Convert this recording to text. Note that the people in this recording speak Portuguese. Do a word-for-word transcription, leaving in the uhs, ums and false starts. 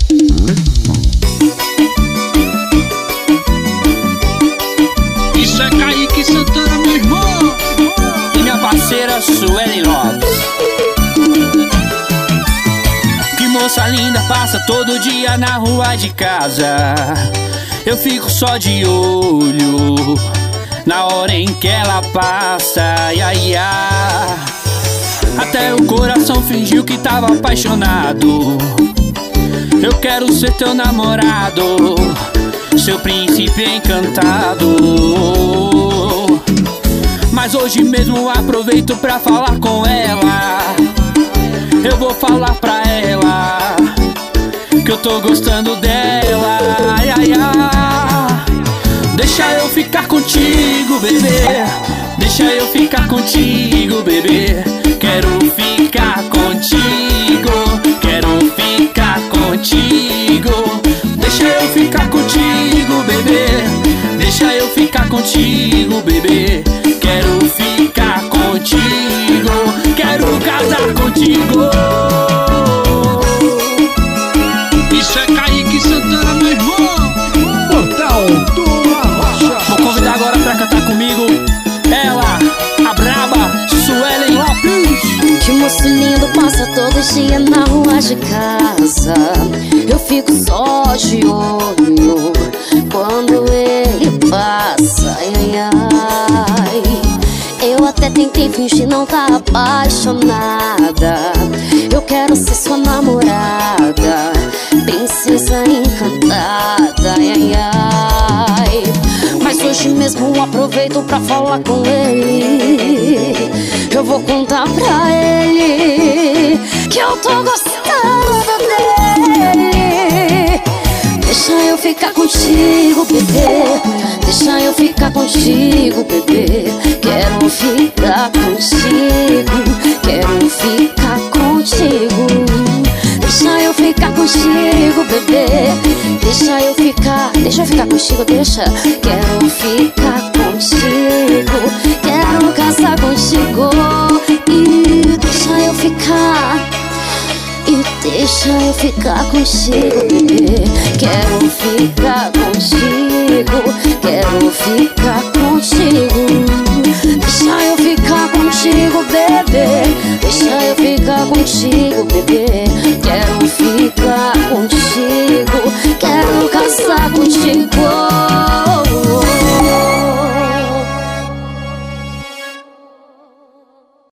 Isso é Kaique Santana, meu irmão. E minha parceira Suelen Lopes. Que moça linda, passa todo dia na rua de casa. Eu fico só de olho na hora em que ela passa, ai, ai, ai. Até o coração fingiu que tava apaixonado. Eu quero ser teu namorado, seu príncipe encantado. Mas hoje mesmo aproveito pra falar com ela. Eu vou falar pra ela que eu tô gostando dela, ai, ai, ai. Deixa eu ficar contigo, bebê. Deixa eu ficar contigo, bebê. Quero ficar contigo. Quero ficar contigo. Deixa eu ficar contigo, bebê. Deixa eu ficar contigo, bebê. Quero ficar contigo. Quero casar contigo. Isso é Kaique Santana, meu irmão. Portal do Arrocha. Vou convidar agora pra cantar comigo ela, a braba Suelen Lopes. Que moço lindo, passa todo dia na rua de casa. Eu fico só de olho quando ele passa, ai, ai. Eu até tentei fingir não tá apaixonada. Eu quero ser sua namorada, princesa encantada, ai, ai. Mas hoje mesmo aproveito pra falar com ele. Eu vou contar pra ele que eu tô gostando dele. Deixa eu ficar contigo, bebê. Deixa eu ficar contigo, bebê. Quero ficar contigo. Quero ficar contigo. Deixa eu ficar contigo, bebê. Deixa eu ficar, deixa eu ficar contigo, deixa. Quero ficar contigo. Quero casar contigo. E deixa eu ficar. E deixa eu ficar contigo, bebê. Quero ficar contigo. Quero ficar contigo. Deixa eu ficar contigo, bebê. Deixa eu ficar contigo, bebê.